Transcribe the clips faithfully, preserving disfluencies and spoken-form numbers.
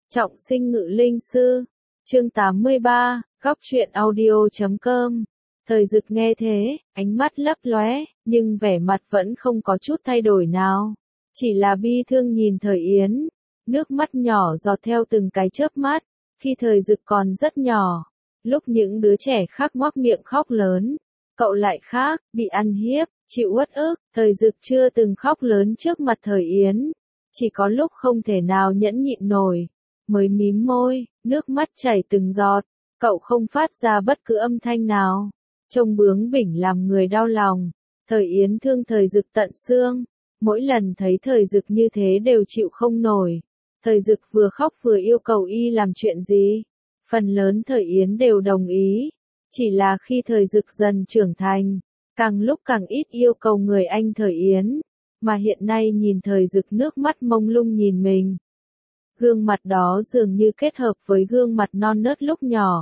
Trọng sinh ngự linh sư. Chương tám mươi ba, góc truyện audio chấm com. Thời Dực nghe thế, ánh mắt lấp lóe, nhưng vẻ mặt vẫn không có chút thay đổi nào. Chỉ là bi thương nhìn Thời Yến, nước mắt nhỏ giọt theo từng cái chớp mắt. Khi Thời Dực còn rất nhỏ, lúc những đứa trẻ khác ngoác miệng khóc lớn, cậu lại khác, bị ăn hiếp, chịu uất ức. Thời Dực chưa từng khóc lớn trước mặt Thời Yến, chỉ có lúc không thể nào nhẫn nhịn nổi, mới mím môi, nước mắt chảy từng giọt. Cậu không phát ra bất cứ âm thanh nào, trông bướng bỉnh làm người đau lòng. Thời Yến thương Thời Dực tận xương, mỗi lần thấy Thời Dực như thế đều chịu không nổi. Thời Dực vừa khóc vừa yêu cầu y làm chuyện gì, phần lớn Thời Yến đều đồng ý. Chỉ là khi Thời Dực dần trưởng thành, càng lúc càng ít yêu cầu người anh Thời Yến, mà hiện nay nhìn Thời Dực nước mắt mông lung nhìn mình. Gương mặt đó dường như kết hợp với gương mặt non nớt lúc nhỏ.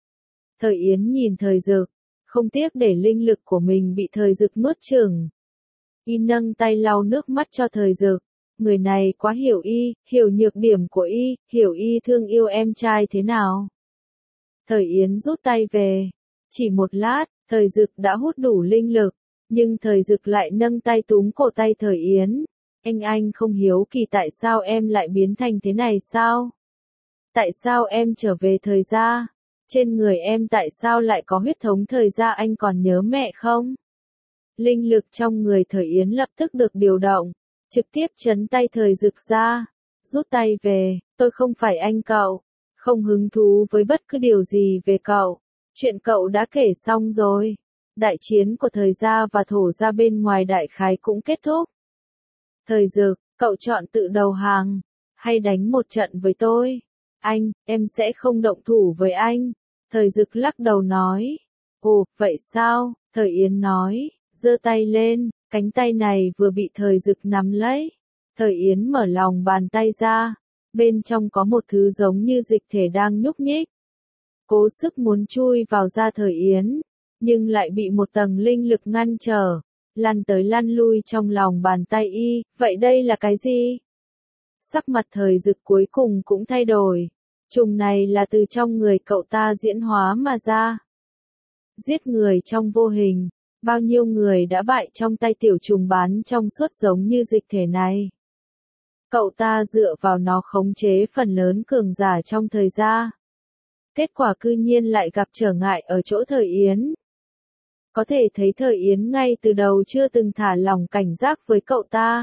Thời Yến nhìn Thời Dực, không tiếc để linh lực của mình bị Thời Dực nuốt chửng. Y nâng tay lau nước mắt cho Thời Dực. Người này quá hiểu y, hiểu nhược điểm của y, hiểu y thương yêu em trai thế nào. Thời Yến rút tay về. Chỉ một lát, Thời Dực đã hút đủ linh lực, nhưng Thời Dực lại nâng tay túm cổ tay Thời Yến. Anh anh không hiếu kỳ tại sao em lại biến thành thế này sao? Tại sao em trở về Thời gia? Trên người em tại sao lại có huyết thống Thời gia, anh còn nhớ mẹ không? Linh lực trong người Thời Yến lập tức được điều động, trực tiếp chấn tay Thời Dực ra. Rút tay về, tôi không phải anh cậu, không hứng thú với bất cứ điều gì về cậu. Chuyện cậu đã kể xong rồi. Đại chiến của Thời gia và Thổ gia bên ngoài đại khái cũng kết thúc. Thời Dực, cậu chọn tự đầu hàng, hay đánh một trận với tôi? Anh, em sẽ không động thủ với anh. Thời Dực lắc đầu nói. Ồ, vậy sao? Thời Yến nói, giơ tay lên, cánh tay này vừa bị Thời Dực nắm lấy. Thời Yến mở lòng bàn tay ra, bên trong có một thứ giống như dịch thể đang nhúc nhích. Cố sức muốn chui vào da Thời Yến, nhưng lại bị một tầng linh lực ngăn trở, lăn tới lăn lui trong lòng bàn tay y. Vậy đây là cái gì? Sắc mặt Thời Dực cuối cùng cũng thay đổi. Trùng này là từ trong người cậu ta diễn hóa mà ra. Giết người trong vô hình, bao nhiêu người đã bại trong tay tiểu trùng bán trong suốt giống như dịch thể này. Cậu ta dựa vào nó khống chế phần lớn cường giả trong Thời gia. Kết quả cư nhiên lại gặp trở ngại ở chỗ Thời Yến. Có thể thấy Thời Yến ngay từ đầu chưa từng thả lỏng cảnh giác với cậu ta.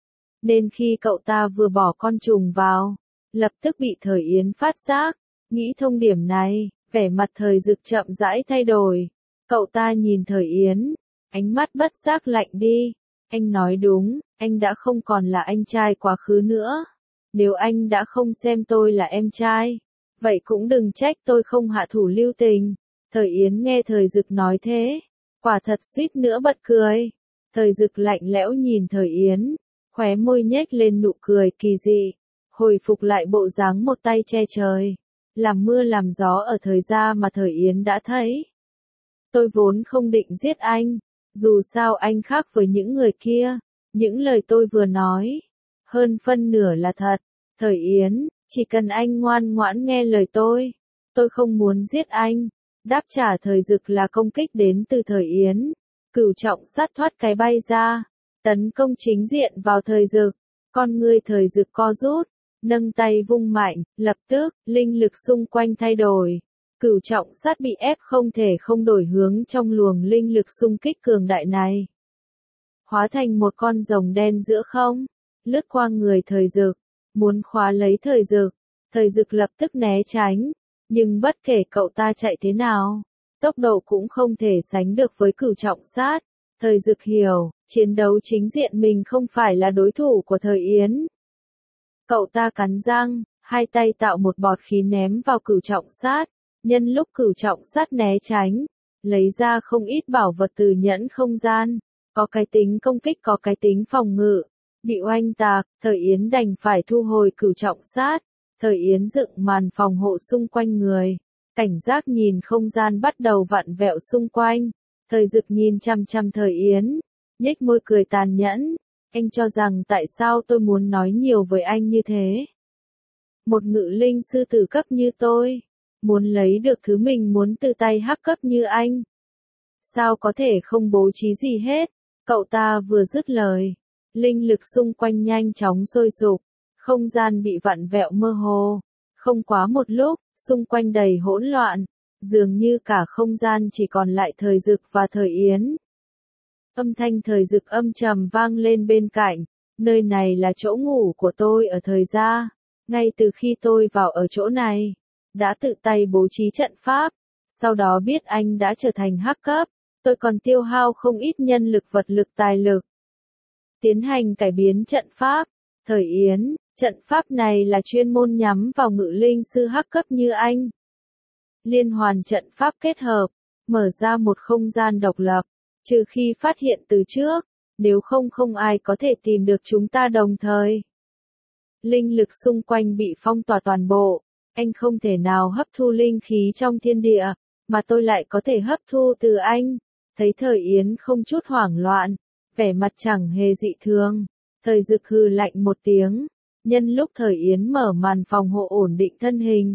Nên khi cậu ta vừa bỏ con trùng vào, lập tức bị Thời Yến phát giác. Nghĩ thông điểm này, vẻ mặt Thời Dực chậm rãi thay đổi. Cậu ta nhìn Thời Yến, ánh mắt bất giác lạnh đi. Anh nói đúng, anh đã không còn là anh trai quá khứ nữa. Nếu anh đã không xem tôi là em trai, vậy cũng đừng trách tôi không hạ thủ lưu tình. Thời Yến nghe Thời Dực nói thế, quả thật suýt nữa bật cười. Thời Dực lạnh lẽo nhìn Thời Yến, khóe môi nhếch lên nụ cười kỳ dị, hồi phục lại bộ dáng một tay che trời, làm mưa làm gió ở Thời gia mà Thời Yến đã thấy. Tôi vốn không định giết anh, dù sao anh khác với những người kia, những lời tôi vừa nói, hơn phân nửa là thật. Thời Yến, chỉ cần anh ngoan ngoãn nghe lời tôi, tôi không muốn giết anh. Đáp trả Thời Dực là công kích đến từ Thời Yến. Cửu trọng sát thoát cái bay ra, tấn công chính diện vào Thời Dực. Con ngươi Thời Dực co rút, nâng tay vung mạnh, lập tức, linh lực xung quanh thay đổi. Cửu trọng sát bị ép không thể không đổi hướng trong luồng linh lực xung kích cường đại này. Hóa thành một con rồng đen giữa không, lướt qua người Thời Dực, muốn khóa lấy Thời Dực. Thời Dực lập tức né tránh, nhưng bất kể cậu ta chạy thế nào, tốc độ cũng không thể sánh được với cửu trọng sát. Thời Dực hiểu, chiến đấu chính diện mình không phải là đối thủ của Thời Yến. Cậu ta cắn răng, hai tay tạo một bọt khí ném vào cửu trọng sát. Nhân lúc cửu trọng sát né tránh, lấy ra không ít bảo vật từ nhẫn không gian, có cái tính công kích có cái tính phòng ngự. Bị oanh tạc, Thời Yến đành phải thu hồi cửu trọng sát. Thời Yến dựng màn phòng hộ xung quanh người, cảnh giác nhìn không gian bắt đầu vặn vẹo xung quanh. Thời Dực nhìn chăm chăm Thời Yến, nhếch môi cười tàn nhẫn. Anh cho rằng tại sao tôi muốn nói nhiều với anh như thế? Một ngự linh sư tử cấp như tôi, muốn lấy được thứ mình muốn từ tay hắc cấp như anh. Sao có thể không bố trí gì hết? Cậu ta vừa dứt lời, linh lực xung quanh nhanh chóng sôi sục, không gian bị vặn vẹo mơ hồ. Không quá một lúc, xung quanh đầy hỗn loạn, dường như cả không gian chỉ còn lại Thời Dực và Thời Yến. Âm thanh Thời Dực âm trầm vang lên bên cạnh, nơi này là chỗ ngủ của tôi ở Thời gia, ngay từ khi tôi vào ở chỗ này, đã tự tay bố trí trận pháp, sau đó biết anh đã trở thành hắc cấp, tôi còn tiêu hao không ít nhân lực vật lực tài lực. Tiến hành cải biến trận pháp, Thời Yến, trận pháp này là chuyên môn nhắm vào ngự linh sư hắc cấp như anh. Liên hoàn trận pháp kết hợp, mở ra một không gian độc lập, trừ khi phát hiện từ trước, nếu không không ai có thể tìm được chúng ta đồng thời. Linh lực xung quanh bị phong tỏa toàn bộ, anh không thể nào hấp thu linh khí trong thiên địa, mà tôi lại có thể hấp thu từ anh. Thấy Thời Yến không chút hoảng loạn, vẻ mặt chẳng hề dị thường, Thời Dực hừ lạnh một tiếng, nhân lúc Thời Yến mở màn phòng hộ ổn định thân hình.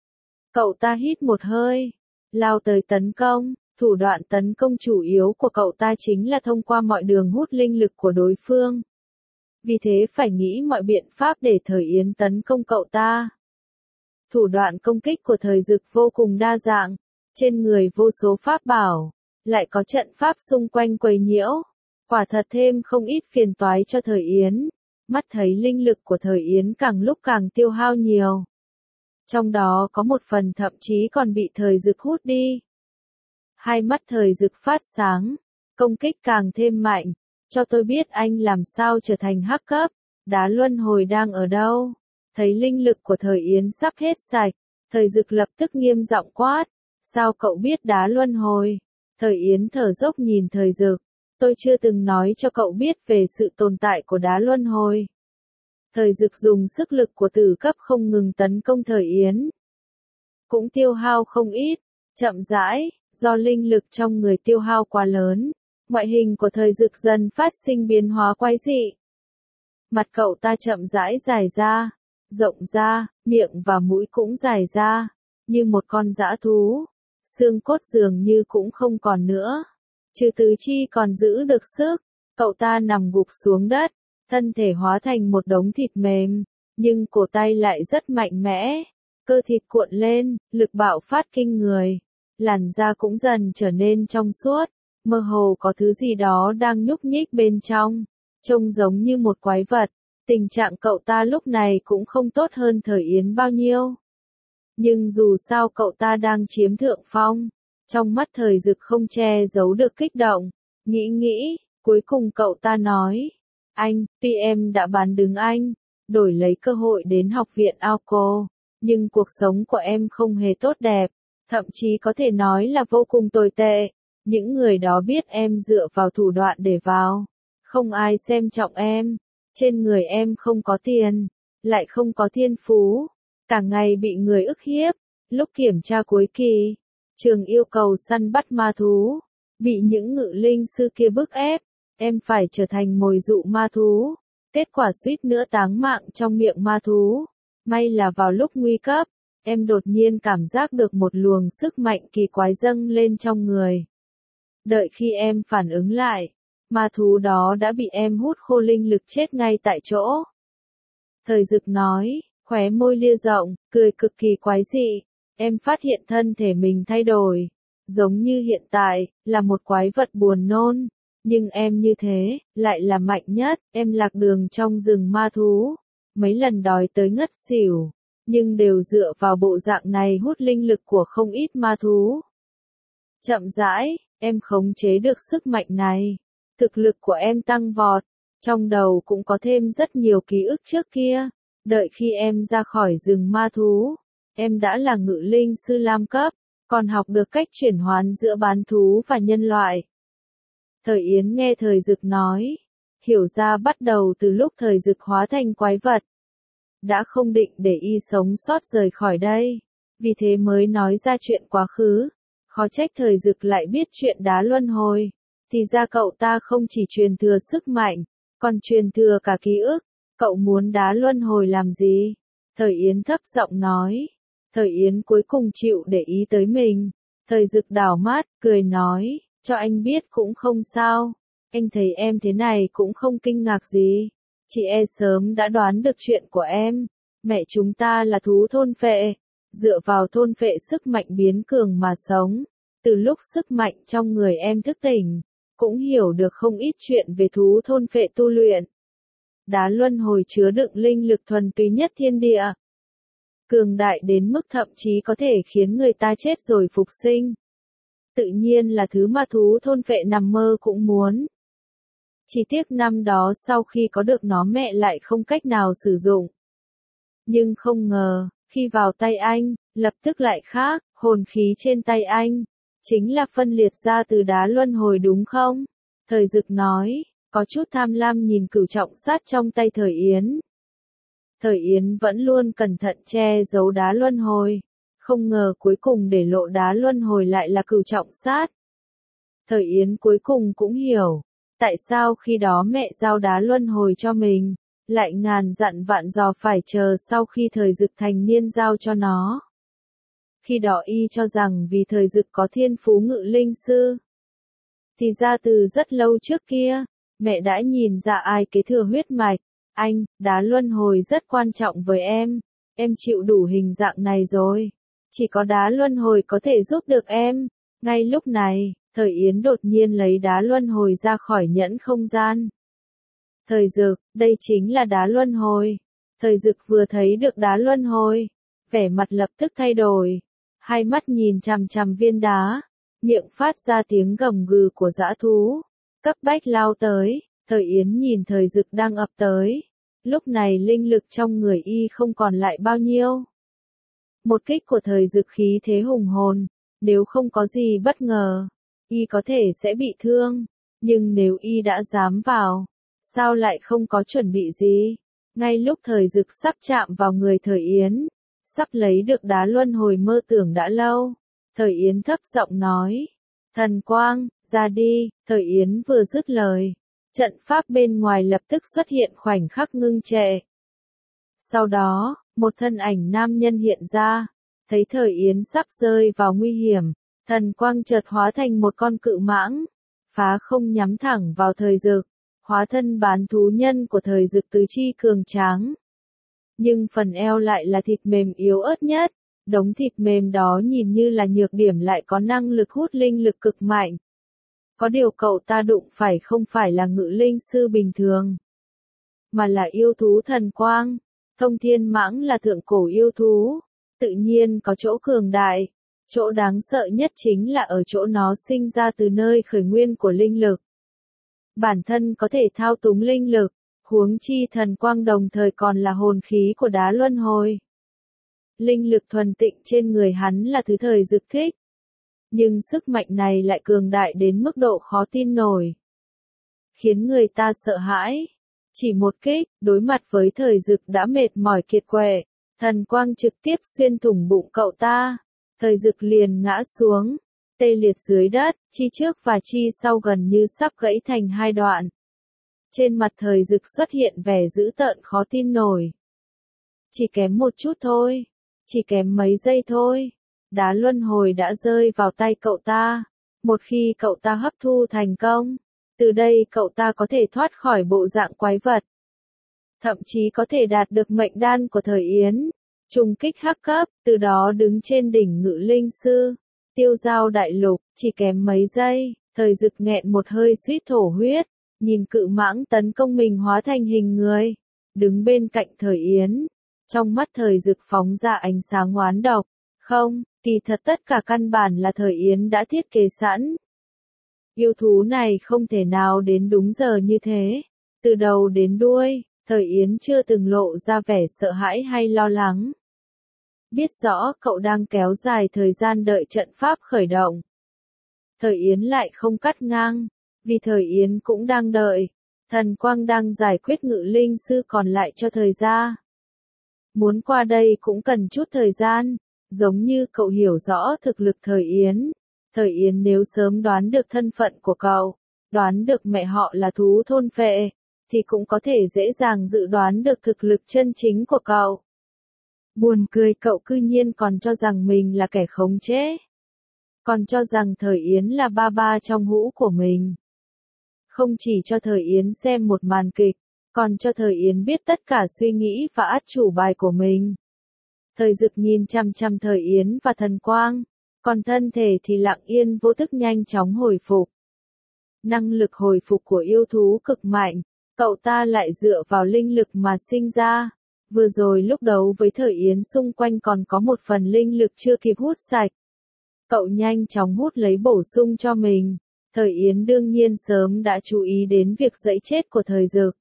Cậu ta hít một hơi, lao tới tấn công, thủ đoạn tấn công chủ yếu của cậu ta chính là thông qua mọi đường hút linh lực của đối phương. Vì thế phải nghĩ mọi biện pháp để Thời Yến tấn công cậu ta. Thủ đoạn công kích của Thời Dực vô cùng đa dạng, trên người vô số pháp bảo, lại có trận pháp xung quanh quấy nhiễu, quả thật thêm không ít phiền toái cho Thời Yến. Mắt thấy linh lực của Thời Yến càng lúc càng tiêu hao nhiều. Trong đó có một phần thậm chí còn bị Thời Dực hút đi. Hai mắt Thời Dực phát sáng, công kích càng thêm mạnh, cho tôi biết anh làm sao trở thành hắc cấp, đá luân hồi đang ở đâu. Thấy linh lực của Thời Yến sắp hết sạch, Thời Dực lập tức nghiêm giọng quát, sao cậu biết đá luân hồi? Thời Yến thở dốc nhìn Thời Dực, tôi chưa từng nói cho cậu biết về sự tồn tại của đá luân hồi. Thời Dực dùng sức lực của tử cấp không ngừng tấn công Thời Yến. Cũng tiêu hao không ít, chậm rãi, do linh lực trong người tiêu hao quá lớn, ngoại hình của Thời Dực dần phát sinh biến hóa quái dị. Mặt cậu ta chậm rãi dài ra, rộng ra, miệng và mũi cũng dài ra, như một con dã thú. Xương cốt dường như cũng không còn nữa, trừ tứ chi còn giữ được sức. Cậu ta nằm gục xuống đất, thân thể hóa thành một đống thịt mềm, nhưng cổ tay lại rất mạnh mẽ, cơ thịt cuộn lên, lực bạo phát kinh người, làn da cũng dần trở nên trong suốt, mơ hồ có thứ gì đó đang nhúc nhích bên trong, trông giống như một quái vật. Tình trạng cậu ta lúc này cũng không tốt hơn Thời Yến bao nhiêu. Nhưng dù sao cậu ta đang chiếm thượng phong, trong mắt Thời Dực không che giấu được kích động, nghĩ nghĩ, cuối cùng cậu ta nói, anh, tuy em đã bán đứng anh, đổi lấy cơ hội đến học viện Aoko, nhưng cuộc sống của em không hề tốt đẹp, thậm chí có thể nói là vô cùng tồi tệ. Những người đó biết em dựa vào thủ đoạn để vào, không ai xem trọng em, trên người em không có tiền, lại không có thiên phú, cả ngày bị người ức hiếp. Lúc kiểm tra cuối kỳ, trường yêu cầu săn bắt ma thú, bị những ngự linh sư kia bức ép, em phải trở thành mồi dụ ma thú, kết quả suýt nữa táng mạng trong miệng ma thú. May là vào lúc nguy cấp, em đột nhiên cảm giác được một luồng sức mạnh kỳ quái dâng lên trong người. Đợi khi em phản ứng lại, ma thú đó đã bị em hút khô linh lực chết ngay tại chỗ. Thời Dực nói, khóe môi lia rộng, cười cực kỳ quái dị, em phát hiện thân thể mình thay đổi, giống như hiện tại, là một quái vật buồn nôn, nhưng em như thế, lại là mạnh nhất, em lạc đường trong rừng ma thú, mấy lần đói tới ngất xỉu, nhưng đều dựa vào bộ dạng này hút linh lực của không ít ma thú. Chậm rãi, em khống chế được sức mạnh này, thực lực của em tăng vọt, trong đầu cũng có thêm rất nhiều ký ức trước kia, đợi khi em ra khỏi rừng ma thú, em đã là ngự linh sư lam cấp, còn học được cách chuyển hoán giữa bán thú và nhân loại. Thời Yến nghe Thời Dực nói, hiểu ra bắt đầu từ lúc Thời Dực hóa thành quái vật, đã không định để y sống sót rời khỏi đây, vì thế mới nói ra chuyện quá khứ. Khó trách Thời Dực lại biết chuyện đá luân hồi, thì ra cậu ta không chỉ truyền thừa sức mạnh, còn truyền thừa cả ký ức. Cậu muốn đá luân hồi làm gì? Thời Yến thấp giọng nói. Thời Yến cuối cùng chịu để ý tới mình. Thời Dực đảo mắt, cười nói, cho anh biết cũng không sao. Anh thấy em thế này cũng không kinh ngạc gì. Chị e sớm đã đoán được chuyện của em. Mẹ chúng ta là thú thôn phệ. Dựa vào thôn phệ sức mạnh biến cường mà sống. Từ lúc sức mạnh trong người em thức tỉnh, cũng hiểu được không ít chuyện về thú thôn phệ tu luyện. Đá luân hồi chứa đựng linh lực thuần túy nhất thiên địa. Cường đại đến mức thậm chí có thể khiến người ta chết rồi phục sinh. Tự nhiên là thứ mà thú thôn phệ nằm mơ cũng muốn. Chỉ tiếc năm đó sau khi có được nó mẹ lại không cách nào sử dụng. Nhưng không ngờ, khi vào tay anh, lập tức lại khác, hồn khí trên tay anh, chính là phân liệt ra từ đá luân hồi đúng không? Thời Dực nói, có chút tham lam nhìn cửu trọng sát trong tay Thời Yến. Thời Yến vẫn luôn cẩn thận che giấu đá luân hồi, không ngờ cuối cùng để lộ đá luân hồi lại là cửu trọng sát. Thời Yến cuối cùng cũng hiểu, tại sao khi đó mẹ giao đá luân hồi cho mình, lại ngàn dặn vạn dò phải chờ sau khi Thời Dực thành niên giao cho nó. Khi đó y cho rằng vì Thời Dực có thiên phú ngự linh sư. Thì ra từ rất lâu trước kia, mẹ đã nhìn ra ai kế thừa huyết mạch. Anh, đá luân hồi rất quan trọng với em. Em chịu đủ hình dạng này rồi. Chỉ có đá luân hồi có thể giúp được em. Ngay lúc này, Thời Yến đột nhiên lấy đá luân hồi ra khỏi nhẫn không gian. Thời Dực, đây chính là đá luân hồi. Thời Dực vừa thấy được đá luân hồi, vẻ mặt lập tức thay đổi. Hai mắt nhìn chằm chằm viên đá, miệng phát ra tiếng gầm gừ của dã thú. Cấp bách lao tới, Thời Yến nhìn Thời Dực đang ập tới. Lúc này linh lực trong người y không còn lại bao nhiêu. Một kích của Thời Dực khí thế hùng hồn, nếu không có gì bất ngờ, y có thể sẽ bị thương. Nhưng nếu y đã dám vào, sao lại không có chuẩn bị gì? Ngay lúc Thời Dực sắp chạm vào người Thời Yến, sắp lấy được đá luân hồi mơ tưởng đã lâu, Thời Yến thấp giọng nói, thần quang, ra đi. Thời Yến vừa dứt lời, trận pháp bên ngoài lập tức xuất hiện khoảnh khắc ngưng trệ. Sau đó, một thân ảnh nam nhân hiện ra, thấy Thời Yến sắp rơi vào nguy hiểm, thần quang chợt hóa thành một con cự mãng, phá không nhắm thẳng vào Thời Dực, hóa thân bán thú nhân của Thời Dực tứ chi cường tráng. Nhưng phần eo lại là thịt mềm yếu ớt nhất, đống thịt mềm đó nhìn như là nhược điểm lại có năng lực hút linh lực cực mạnh. Có điều cậu ta đụng phải không phải là ngự linh sư bình thường, mà là yêu thú thần quang. Thông thiên mãng là thượng cổ yêu thú, tự nhiên có chỗ cường đại. Chỗ đáng sợ nhất chính là ở chỗ nó sinh ra từ nơi khởi nguyên của linh lực. Bản thân có thể thao túng linh lực, huống chi thần quang đồng thời còn là hồn khí của đá luân hồi. Linh lực thuần tịnh trên người hắn là thứ Thời Dực thích. Nhưng sức mạnh này lại cường đại đến mức độ khó tin nổi, khiến người ta sợ hãi. Chỉ một kích, đối mặt với Thời Dực đã mệt mỏi kiệt quệ, thần quang trực tiếp xuyên thủng bụng cậu ta. Thời Dực liền ngã xuống, tê liệt dưới đất, chi trước và chi sau gần như sắp gãy thành hai đoạn. Trên mặt Thời Dực xuất hiện vẻ dữ tợn khó tin nổi. Chỉ kém một chút thôi, chỉ kém mấy giây thôi. Đá luân hồi đã rơi vào tay cậu ta. Một khi cậu ta hấp thu thành công, từ đây cậu ta có thể thoát khỏi bộ dạng quái vật. Thậm chí có thể đạt được mệnh đan của Thời Yến. Trùng kích hắc cấp, từ đó đứng trên đỉnh ngự linh sư. Tiêu giao đại lục, chỉ kém mấy giây, Thời Dực nghẹn một hơi suýt thổ huyết. Nhìn cự mãng tấn công mình hóa thành hình người. Đứng bên cạnh Thời Yến. Trong mắt Thời Dực phóng ra ánh sáng oán độc. Không, kỳ thật tất cả căn bản là Thời Yến đã thiết kế sẵn. Yêu thú này không thể nào đến đúng giờ như thế. Từ đầu đến đuôi, Thời Yến chưa từng lộ ra vẻ sợ hãi hay lo lắng. Biết rõ cậu đang kéo dài thời gian đợi trận pháp khởi động. Thời Yến lại không cắt ngang, vì Thời Yến cũng đang đợi. Thần quang đang giải quyết ngự linh sư còn lại cho thời gian. Muốn qua đây cũng cần chút thời gian. Giống như cậu hiểu rõ thực lực Thời Yến. Thời Yến nếu sớm đoán được thân phận của cậu, đoán được mẹ họ là thú thôn phệ, thì cũng có thể dễ dàng dự đoán được thực lực chân chính của cậu. Buồn cười cậu cư nhiên còn cho rằng mình là kẻ khống chế. Còn cho rằng Thời Yến là ba ba trong hũ của mình. Không chỉ cho Thời Yến xem một màn kịch, còn cho Thời Yến biết tất cả suy nghĩ và át chủ bài của mình. Thời Dực nhìn chăm chăm Thời Yến và Thần Quang, còn thân thể thì lặng yên vô thức nhanh chóng hồi phục. Năng lực hồi phục của yêu thú cực mạnh, cậu ta lại dựa vào linh lực mà sinh ra. Vừa rồi lúc đấu với Thời Yến xung quanh còn có một phần linh lực chưa kịp hút sạch. Cậu nhanh chóng hút lấy bổ sung cho mình. Thời Yến đương nhiên sớm đã chú ý đến việc dẫy chết của Thời Dực.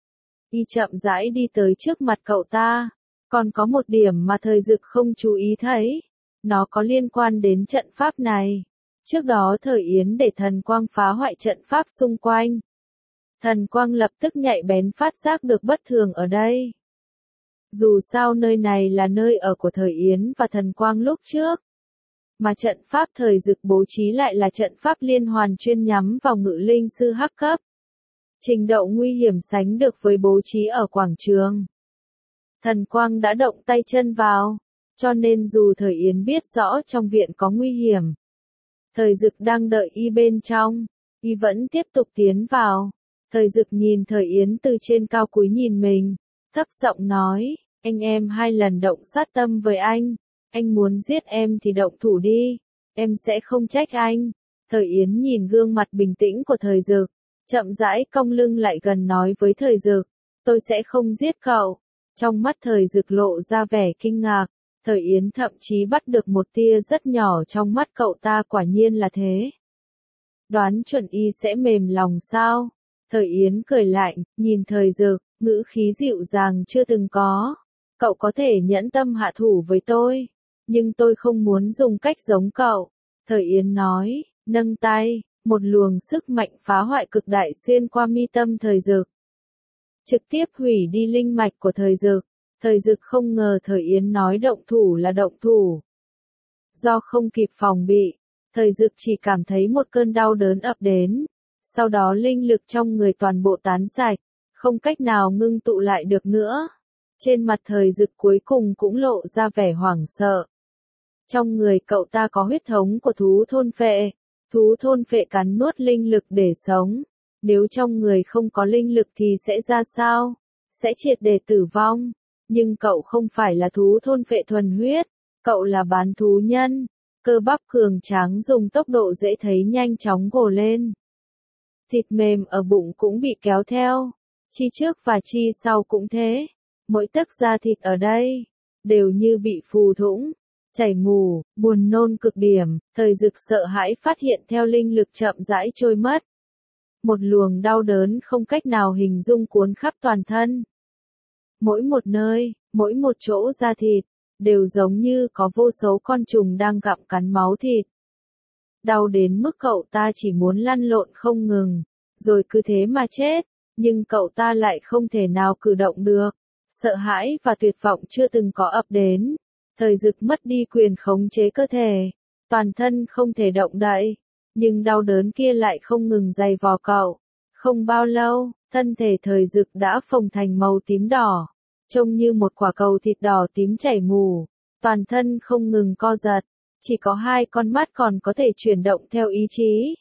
Y chậm rãi đi tới trước mặt cậu ta. Còn có một điểm mà Thời Dực không chú ý thấy. Nó có liên quan đến trận pháp này. Trước đó Thời Yến để thần quang phá hoại trận pháp xung quanh. Thần quang lập tức nhạy bén phát giác được bất thường ở đây. Dù sao nơi này là nơi ở của Thời Yến và thần quang lúc trước. Mà trận pháp Thời Dực bố trí lại là trận pháp liên hoàn chuyên nhắm vào ngự linh sư hắc cấp. Trình độ nguy hiểm sánh được với bố trí ở quảng trường. Thần quang đã động tay chân vào, cho nên dù Thời Yến biết rõ trong viện có nguy hiểm. Thời Dực đang đợi y bên trong, y vẫn tiếp tục tiến vào. Thời Dực nhìn Thời Yến từ trên cao cúi nhìn mình, thấp giọng nói, anh em hai lần động sát tâm với anh, anh muốn giết em thì động thủ đi, em sẽ không trách anh. Thời Yến nhìn gương mặt bình tĩnh của Thời Dực, chậm rãi cong lưng lại gần nói với Thời Dực, tôi sẽ không giết cậu. Trong mắt Thời Dực lộ ra vẻ kinh ngạc, Thời Yến thậm chí bắt được một tia rất nhỏ trong mắt cậu ta, quả nhiên là thế. Đoán chuẩn y sẽ mềm lòng sao? Thời Yến cười lạnh, nhìn Thời Dực, ngữ khí dịu dàng chưa từng có. Cậu có thể nhẫn tâm hạ thủ với tôi, nhưng tôi không muốn dùng cách giống cậu. Thời Yến nói, nâng tay, một luồng sức mạnh phá hoại cực đại xuyên qua mi tâm Thời Dực. Trực tiếp hủy đi linh mạch của Thời Dực. Thời Dực không ngờ Thời Yến nói động thủ là động thủ. Do không kịp phòng bị, Thời Dực chỉ cảm thấy một cơn đau đớn ập đến. Sau đó linh lực trong người toàn bộ tán sạch, không cách nào ngưng tụ lại được nữa. Trên mặt Thời Dực cuối cùng cũng lộ ra vẻ hoảng sợ. Trong người cậu ta có huyết thống của thú thôn phệ. Thú thôn phệ cắn nuốt linh lực để sống. Nếu trong người không có linh lực thì sẽ ra sao? Sẽ triệt để tử vong. Nhưng cậu không phải là thú thôn phệ thuần huyết. Cậu là bán thú nhân. Cơ bắp cường tráng dùng tốc độ dễ thấy nhanh chóng gồ lên. Thịt mềm ở bụng cũng bị kéo theo. Chi trước và chi sau cũng thế. Mỗi tấc da thịt ở đây đều như bị phù thủng, chảy mù, buồn nôn cực điểm. Thời Dực sợ hãi phát hiện theo linh lực chậm rãi trôi mất. Một luồng đau đớn không cách nào hình dung cuốn khắp toàn thân. Mỗi một nơi, mỗi một chỗ da thịt, đều giống như có vô số con trùng đang gặm cắn máu thịt. Đau đến mức cậu ta chỉ muốn lăn lộn không ngừng, rồi cứ thế mà chết, nhưng cậu ta lại không thể nào cử động được. Sợ hãi và tuyệt vọng chưa từng có ập đến. Thời Dực mất đi quyền khống chế cơ thể, toàn thân không thể động đậy, nhưng đau đớn kia lại không ngừng dày vò cậu. Không bao lâu, thân thể Thời Dực đã phồng thành màu tím đỏ, trông như một quả cầu thịt đỏ tím chảy mù, toàn thân không ngừng co giật, chỉ có hai con mắt còn có thể chuyển động theo ý chí.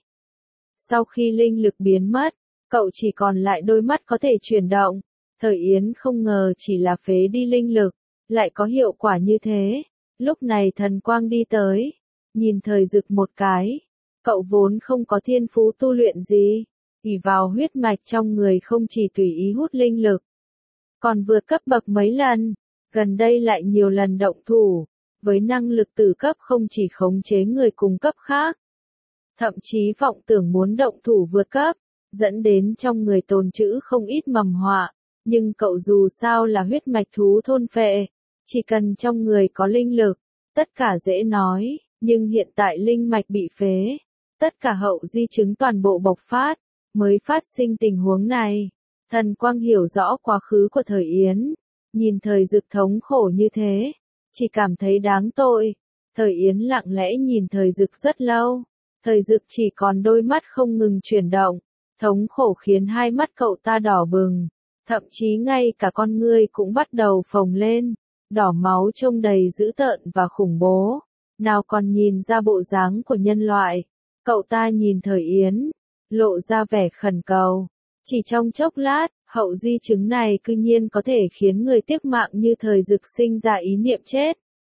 Sau khi linh lực biến mất, cậu chỉ còn lại đôi mắt có thể chuyển động. Thời Yến không ngờ chỉ là phế đi linh lực, lại có hiệu quả như thế. Lúc này Thần Quang đi tới, nhìn Thời Dực một cái. Cậu vốn không có thiên phú tu luyện gì, ỷ vào huyết mạch trong người không chỉ tùy ý hút linh lực, còn vượt cấp bậc mấy lần, gần đây lại nhiều lần động thủ, với năng lực tử cấp không chỉ khống chế người cùng cấp khác. Thậm chí vọng tưởng muốn động thủ vượt cấp, dẫn đến trong người tồn trữ không ít mầm họa. Nhưng cậu dù sao là huyết mạch thú thôn phệ, chỉ cần trong người có linh lực, tất cả dễ nói, nhưng hiện tại linh mạch bị phế, tất cả hậu di chứng toàn bộ bộc phát, mới phát sinh tình huống này. Thần Quang hiểu rõ quá khứ của Thời Yến, nhìn Thời Dực thống khổ như thế, chỉ cảm thấy đáng tội. Thời Yến lặng lẽ nhìn Thời Dực rất lâu, Thời Dực chỉ còn đôi mắt không ngừng chuyển động, thống khổ khiến hai mắt cậu ta đỏ bừng. Thậm chí ngay cả con ngươi cũng bắt đầu phồng lên. đỏ máu trông đầy dữ tợn và khủng bố, nào còn nhìn ra bộ dáng của nhân loại. Cậu ta nhìn Thời Yến, lộ ra vẻ khẩn cầu. Chỉ trong chốc lát, hậu di chứng này cư nhiên có thể khiến người tiếc mạng như Thời Dực sinh ra ý niệm chết.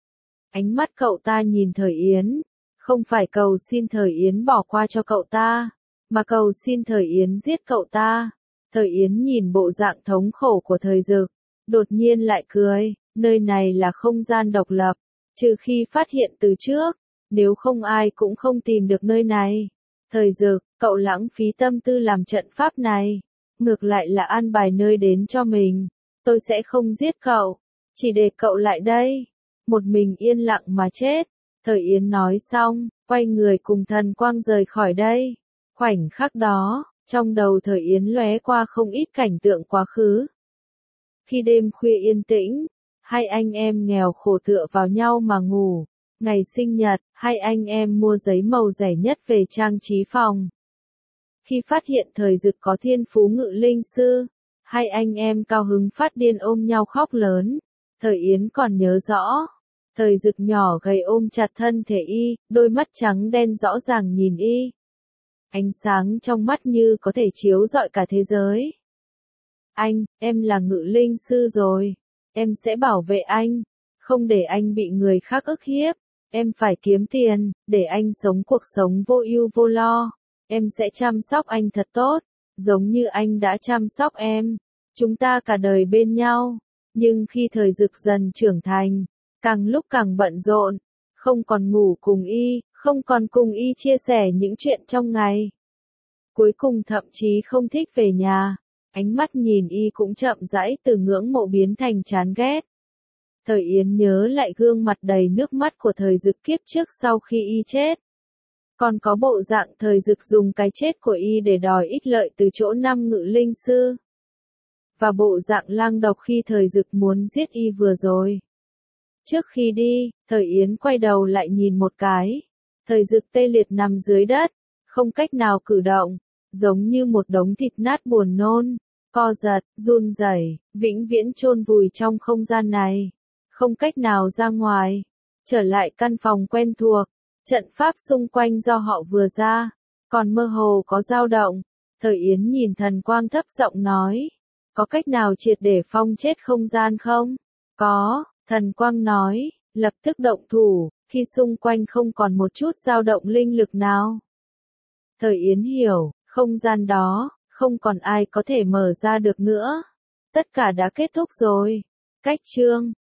Ánh mắt cậu ta nhìn Thời Yến, không phải cầu xin Thời Yến bỏ qua cho cậu ta, mà cầu xin Thời Yến giết cậu ta. Thời Yến nhìn bộ dạng thống khổ của Thời Dực, đột nhiên lại cười, nơi này là không gian độc lập, trừ khi phát hiện từ trước, nếu không ai cũng không tìm được nơi này. Thời Dực, cậu lãng phí tâm tư làm trận pháp này, ngược lại là an bài nơi đến cho mình. Tôi sẽ không giết cậu, chỉ để cậu lại đây, một mình yên lặng mà chết. Thời Yến nói xong, quay người cùng Thần Quang rời khỏi đây. Khoảnh khắc đó, trong đầu Thời Yến lóe qua không ít cảnh tượng quá khứ. Khi đêm khuya yên tĩnh, hai anh em nghèo khổ tựa vào nhau mà ngủ. Ngày sinh nhật, hai anh em mua giấy màu rẻ nhất về trang trí phòng. Khi phát hiện Thời Dực có thiên phú ngự linh sư, hai anh em cao hứng phát điên ôm nhau khóc lớn. Thời Yến còn nhớ rõ, Thời Dực nhỏ gầy ôm chặt thân thể y, đôi mắt trắng đen rõ ràng nhìn y. Ánh sáng trong mắt như có thể chiếu rọi cả thế giới. Anh, em là ngự linh sư rồi. Em sẽ bảo vệ anh, không để anh bị người khác ức hiếp. Em phải kiếm tiền, để anh sống cuộc sống vô ưu vô lo. Em sẽ chăm sóc anh thật tốt, giống như anh đã chăm sóc em. Chúng ta cả đời bên nhau. Nhưng khi Thời Dực dần trưởng thành, càng lúc càng bận rộn, không còn ngủ cùng y, không còn cùng y chia sẻ những chuyện trong ngày. Cuối cùng thậm chí không thích về nhà, ánh mắt nhìn y cũng chậm rãi từ ngưỡng mộ biến thành chán ghét. Thời Yến nhớ lại gương mặt đầy nước mắt của Thời Dực kiếp trước sau khi y chết. Còn có bộ dạng Thời Dực dùng cái chết của y để đòi ích lợi từ chỗ năm ngự linh sư. Và bộ dạng lang độc khi Thời Dực muốn giết y vừa rồi. Trước khi đi, Thời Yến quay đầu lại nhìn một cái. Thời Dực tê liệt nằm dưới đất, không cách nào cử động, giống như một đống thịt nát buồn nôn, co giật, run rẩy, vĩnh viễn chôn vùi trong không gian này, không cách nào ra ngoài, trở lại căn phòng quen thuộc. Trận pháp xung quanh do họ vừa ra, còn mơ hồ có dao động. Thời Yến nhìn Thần Quang thấp giọng nói, có cách nào triệt để phong chết không gian không? Có, Thần Quang nói, lập tức động thủ, khi xung quanh không còn một chút dao động linh lực nào. Thời Yến hiểu, không gian đó, không còn ai có thể mở ra được nữa. Tất cả đã kết thúc rồi. Cách chương